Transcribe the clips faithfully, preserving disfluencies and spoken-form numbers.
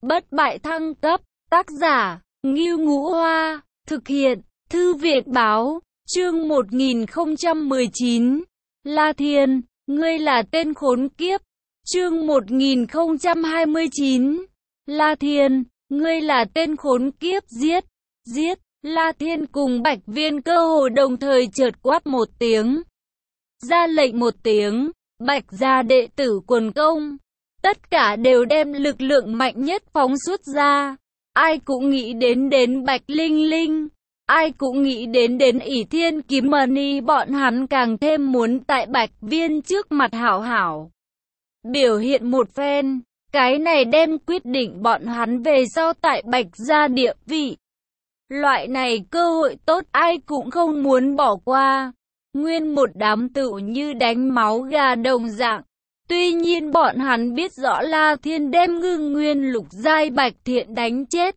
Bất bại thăng cấp, tác giả, Ngưu Ngũ Hoa, thực hiện, Thư viện báo, chương một nghìn không trăm mười chín, La Thiên, ngươi là tên khốn kiếp, chương một nghìn không trăm hai mươi chín, La Thiên, ngươi là tên khốn kiếp, giết, giết, La Thiên cùng Bạch Viên cơ hồ đồng thời chợt quát một tiếng. Ra lệnh một tiếng, Bạch gia đệ tử quần công, tất cả đều đem lực lượng mạnh nhất phóng xuất ra. Ai cũng nghĩ đến đến Bạch Linh Linh, ai cũng nghĩ đến đến ỷ thiên kiếm mani, bọn hắn càng thêm muốn tại Bạch Viên trước mặt hảo hảo biểu hiện một phen. Cái này đem quyết định bọn hắn về sau tại Bạch gia địa vị. Loại này cơ hội tốt ai cũng không muốn bỏ qua. Nguyên một đám tựu như đánh máu gà đồng dạng. Tuy nhiên bọn hắn biết rõ La Thiên đem Ngưng Nguyên lục giai Bạch Thiện đánh chết.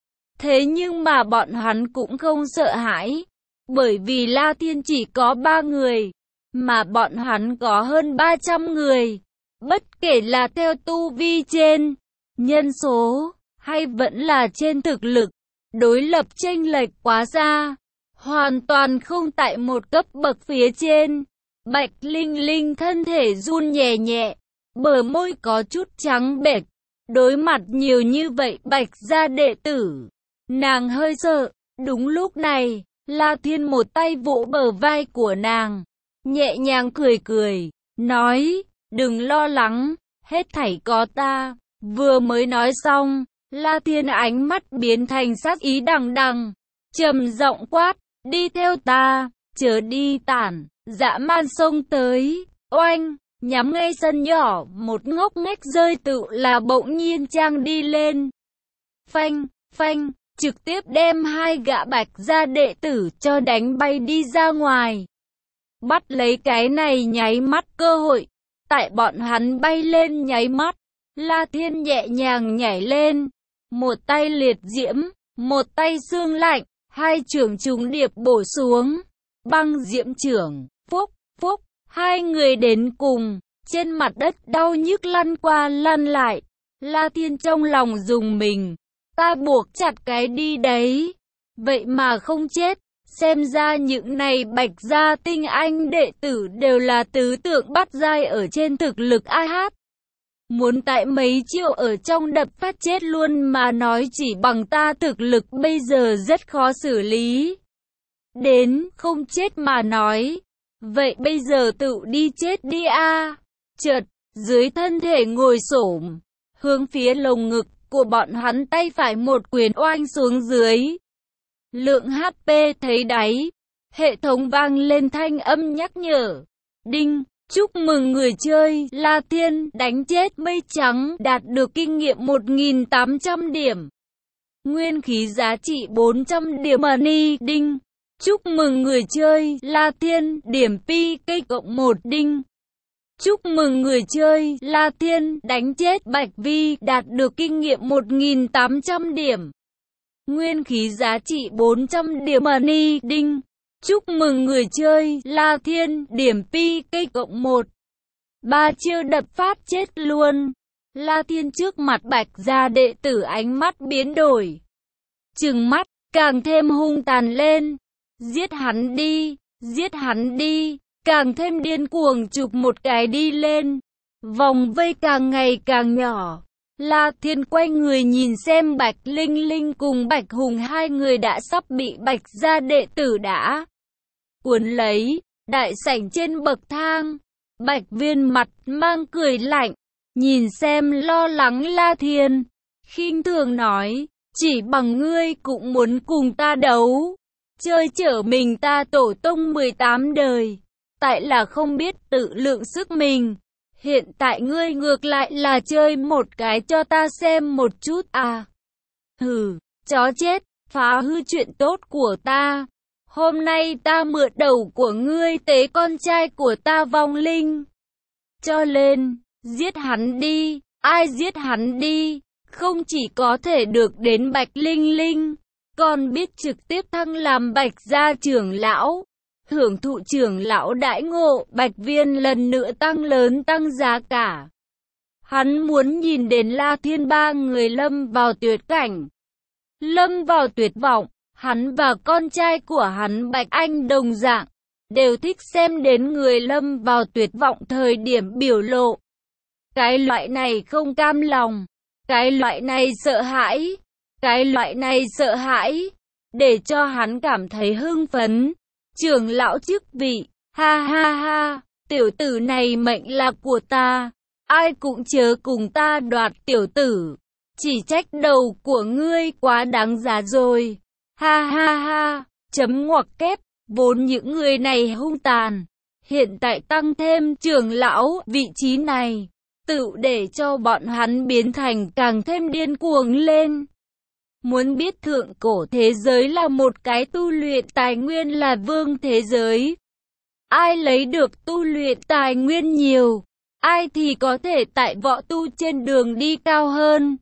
Thế nhưng mà bọn hắn cũng không sợ hãi. Bởi vì La Thiên chỉ có ba người, mà bọn hắn có hơn ba trăm người. Bất kể là theo tu vi trên nhân số, hay vẫn là trên thực lực, đối lập chênh lệch quá xa, hoàn toàn không tại một cấp bậc phía trên. Bạch Linh Linh thân thể run nhẹ nhẹ, bờ môi có chút trắng bệch. Đối mặt nhiều như vậy Bạch gia đệ tử, nàng hơi sợ. Đúng lúc này, La Thiên một tay vỗ bờ vai của nàng, nhẹ nhàng cười cười, nói, đừng lo lắng, hết thảy có ta. Vừa mới nói xong, La Thiên ánh mắt biến thành sắc ý đằng đằng, trầm giọng quát, đi theo ta, chớ đi tản. Dã man xông tới, oanh, nhắm ngay sân nhỏ, một ngốc nghếch rơi tự là bỗng nhiên trang đi lên. Phanh, phanh, trực tiếp đem hai gã Bạch gia đệ tử cho đánh bay đi ra ngoài. Bắt lấy cái này nháy mắt cơ hội, tại bọn hắn bay lên nháy mắt, La Thiên nhẹ nhàng nhảy lên, một tay liệt diễm, một tay xương lạnh, hai chưởng trùng điệp bổ xuống, băng diễm chưởng, phúc, phúc, hai người đến cùng, trên mặt đất đau nhức lăn qua lăn lại. La Thiên trong lòng rùng mình, ta buộc chặt cái đi đấy, vậy mà không chết. Xem ra những này Bạch gia tinh anh đệ tử đều là tứ tượng bắt giai ở trên thực lực a hát. Muốn tại mấy triệu ở trong đập phát chết luôn mà nói chỉ bằng ta thực lực bây giờ rất khó xử lý. Đến không chết mà nói, vậy bây giờ tự đi chết đi a. Chợt, dưới thân thể ngồi xổm, hướng phía lồng ngực của bọn hắn tay phải một quyền oanh xuống dưới. Lượng hát pê thấy đáy, hệ thống vang lên thanh âm nhắc nhở. Đinh, chúc mừng người chơi La Thiên đánh chết mây trắng, đạt được kinh nghiệm một nghìn tám trăm điểm. Nguyên khí giá trị bốn trăm điểm money. Đinh, chúc mừng người chơi La Thiên điểm pi cây cộng một. Đinh, chúc mừng người chơi La Thiên đánh chết Bạch Vi, đạt được kinh nghiệm một nghìn tám trăm điểm. Nguyên khí giá trị bốn trăm điểm money. Đinh, chúc mừng người chơi La Thiên điểm pi cây cộng một. Ba chiêu đập phát chết luôn. La Thiên trước mặt Bạch gia đệ tử ánh mắt biến đổi, trừng mắt càng thêm hung tàn lên. Giết hắn đi, giết hắn đi, càng thêm điên cuồng chụp một cái đi lên. Vòng vây càng ngày càng nhỏ. La Thiên quay người nhìn xem Bạch Linh Linh cùng Bạch Hùng, hai người đã sắp bị Bạch gia đệ tử đã cuốn lấy. Đại sảnh trên bậc thang, Bạch Viên mặt mang cười lạnh, nhìn xem lo lắng La Thiên, khinh thường nói, chỉ bằng ngươi cũng muốn cùng ta đấu, chơi chở mình ta tổ tông mười tám đời, tại là không biết tự lượng sức mình. Hiện tại ngươi ngược lại là chơi một cái cho ta xem một chút à. Hừ, chó chết, phá hư chuyện tốt của ta. Hôm nay ta mượn đầu của ngươi tế con trai của ta vong linh. Cho lên, giết hắn đi, ai giết hắn đi, không chỉ có thể được đến Bạch Linh Linh, còn biết trực tiếp thăng làm Bạch gia trưởng lão. Hưởng thụ trưởng lão đãi ngộ. Bạch Viên lần nữa tăng lớn tăng giá cả. Hắn muốn nhìn đến La Thiên ba người lâm vào tuyệt cảnh. Lâm vào tuyệt vọng, hắn và con trai của hắn Bạch Anh đồng dạng, đều thích xem đến người lâm vào tuyệt vọng thời điểm biểu lộ. Cái loại này không cam lòng, cái loại này sợ hãi, cái loại này sợ hãi, để cho hắn cảm thấy hưng phấn. Trưởng lão chức vị, ha ha ha, tiểu tử này mệnh là của ta, ai cũng chớ cùng ta đoạt tiểu tử, chỉ trách đầu của ngươi quá đáng giá rồi, ha ha ha, chấm ngoặc kép, vốn những người này hung tàn, hiện tại tăng thêm trưởng lão vị trí này, tự để cho bọn hắn biến thành càng thêm điên cuồng lên. Muốn biết thượng cổ thế giới là một cái tu luyện tài nguyên là vương thế giới. Ai lấy được tu luyện tài nguyên nhiều, ai thì có thể tại võ tu trên đường đi cao hơn,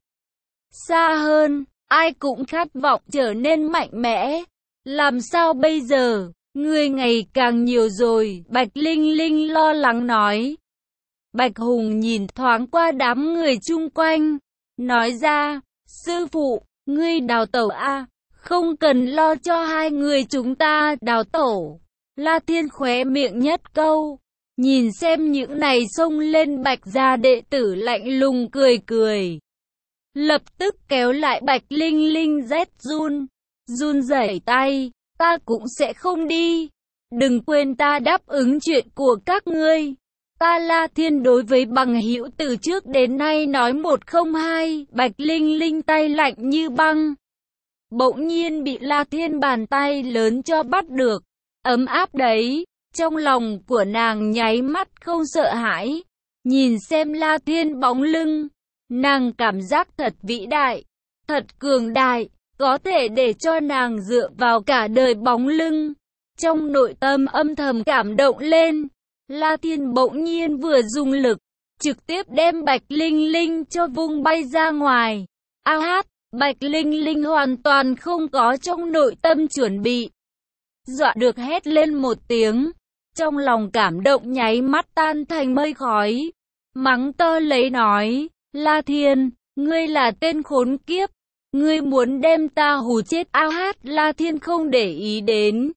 xa hơn, ai cũng khát vọng trở nên mạnh mẽ. Làm sao bây giờ, người ngày càng nhiều rồi, Bạch Linh Linh lo lắng nói. Bạch Hùng nhìn thoáng qua đám người chung quanh, nói ra, sư phụ, ngươi đào tẩu a, không cần lo cho hai người chúng ta đào tẩu. La Thiên khóe miệng nhất câu, nhìn xem những này xông lên Bạch gia đệ tử lạnh lùng cười cười. Lập tức kéo lại Bạch Linh Linh rét run, run rẩy tay, ta cũng sẽ không đi. Đừng quên ta đáp ứng chuyện của các ngươi. Ta La Thiên đối với bằng hữu từ trước đến nay nói một không hai, Bạch Linh Linh tay lạnh như băng. Bỗng nhiên bị La Thiên bàn tay lớn cho bắt được, ấm áp đấy, trong lòng của nàng nháy mắt không sợ hãi. Nhìn xem La Thiên bóng lưng, nàng cảm giác thật vĩ đại, thật cường đại, có thể để cho nàng dựa vào cả đời bóng lưng. Trong nội tâm âm thầm cảm động lên. La Thiên bỗng nhiên vừa dùng lực, trực tiếp đem Bạch Linh Linh cho vung bay ra ngoài. A hát, Bạch Linh Linh hoàn toàn không có trong nội tâm chuẩn bị. Dọa được hét lên một tiếng, trong lòng cảm động nháy mắt tan thành mây khói. Mắng to lấy nói, La Thiên, ngươi là tên khốn kiếp, ngươi muốn đem ta hù chết. A hát, La Thiên không để ý đến,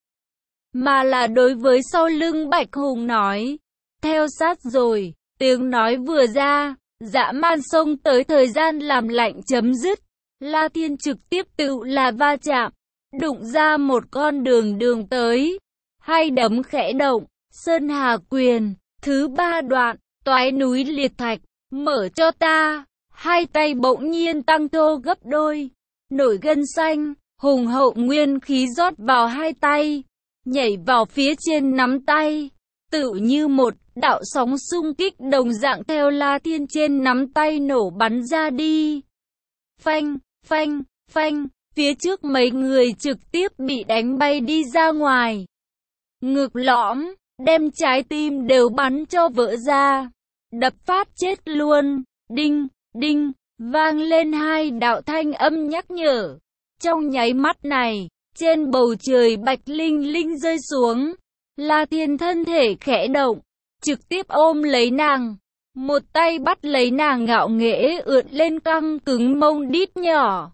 mà là đối với sau lưng Bạch Hùng nói, theo sát rồi. Tiếng nói vừa ra, dã man xông tới, thời gian làm lạnh chấm dứt. La Thiên trực tiếp tự là va chạm, đụng ra một con đường đường tới. Hai đấm khẽ động, Sơn Hà Quyền, thứ ba đoạn, toái núi liệt thạch, mở cho ta. Hai tay bỗng nhiên tăng thô gấp đôi, nổi gân xanh, hùng hậu nguyên khí rót vào hai tay, nhảy vào phía trên nắm tay, tự như một đạo sóng xung kích đồng dạng theo La Thiên trên nắm tay nổ bắn ra đi. Phanh, phanh, phanh, phía trước mấy người trực tiếp bị đánh bay đi ra ngoài. Ngực lõm, đem trái tim đều bắn cho vỡ ra, đập phát chết luôn. Đinh, đinh, vang lên hai đạo thanh âm nhắc nhở. Trong nháy mắt này, trên bầu trời Bạch Linh Linh rơi xuống. La Thiên thân thể khẽ động, trực tiếp ôm lấy nàng, một tay bắt lấy nàng ngạo nghễ ưỡn lên căng cứng mông đít nhỏ,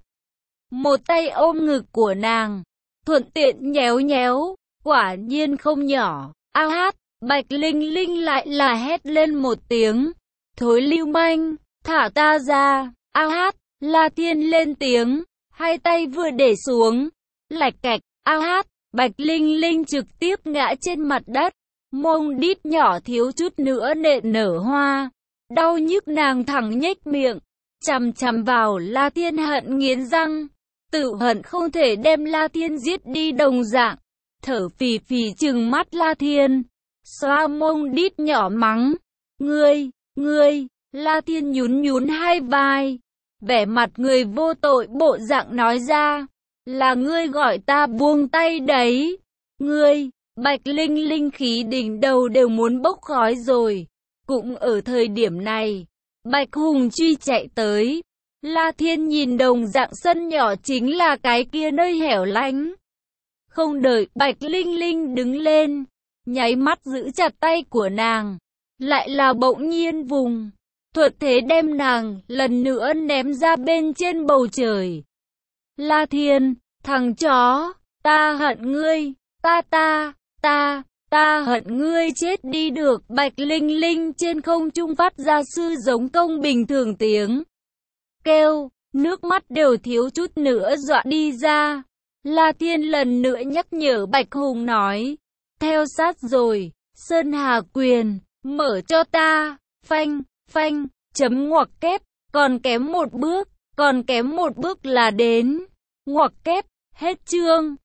một tay ôm ngực của nàng, thuận tiện nhéo nhéo, quả nhiên không nhỏ. A hát, Bạch Linh Linh lại là hét lên một tiếng, thối lưu manh, thả ta ra. A hát, La Thiên lên tiếng, hai tay vừa để xuống, lạch cạch. A hát, Bạch Linh Linh trực tiếp ngã trên mặt đất, mông đít nhỏ thiếu chút nữa nện nở hoa, đau nhức nàng thẳng nhếch miệng, chằm chằm vào La Thiên hận nghiến răng, tự hận không thể đem La Thiên giết đi đồng dạng, thở phì phì trừng mắt La Thiên, xoa mông đít nhỏ mắng, ngươi, ngươi. La Thiên nhún nhún hai vai, vẻ mặt người vô tội bộ dạng nói ra, là ngươi gọi ta buông tay đấy. Ngươi, Bạch Linh Linh khí đỉnh đầu đều muốn bốc khói rồi. Cũng ở thời điểm này, Bạch Hùng truy chạy tới. La Thiên nhìn đồng dạng sân nhỏ chính là cái kia nơi hẻo lánh. Không đợi Bạch Linh Linh đứng lên, nháy mắt giữ chặt tay của nàng, lại là bỗng nhiên vùng Thuật thế đem nàng lần nữa ném ra bên trên bầu trời. La Thiên, thằng chó, ta hận ngươi, ta ta, ta, ta hận ngươi chết đi được. Bạch Linh Linh trên không trung phát ra sư giống công bình thường tiếng kêu, nước mắt đều thiếu chút nữa dọa đi ra. La Thiên lần nữa nhắc nhở Bạch Hùng nói, theo sát rồi, Sơn Hà Quyền, mở cho ta, phanh, phanh, chấm ngoặc kép, còn kém một bước, còn kém một bước là đến, ngoặc kép, hết chương.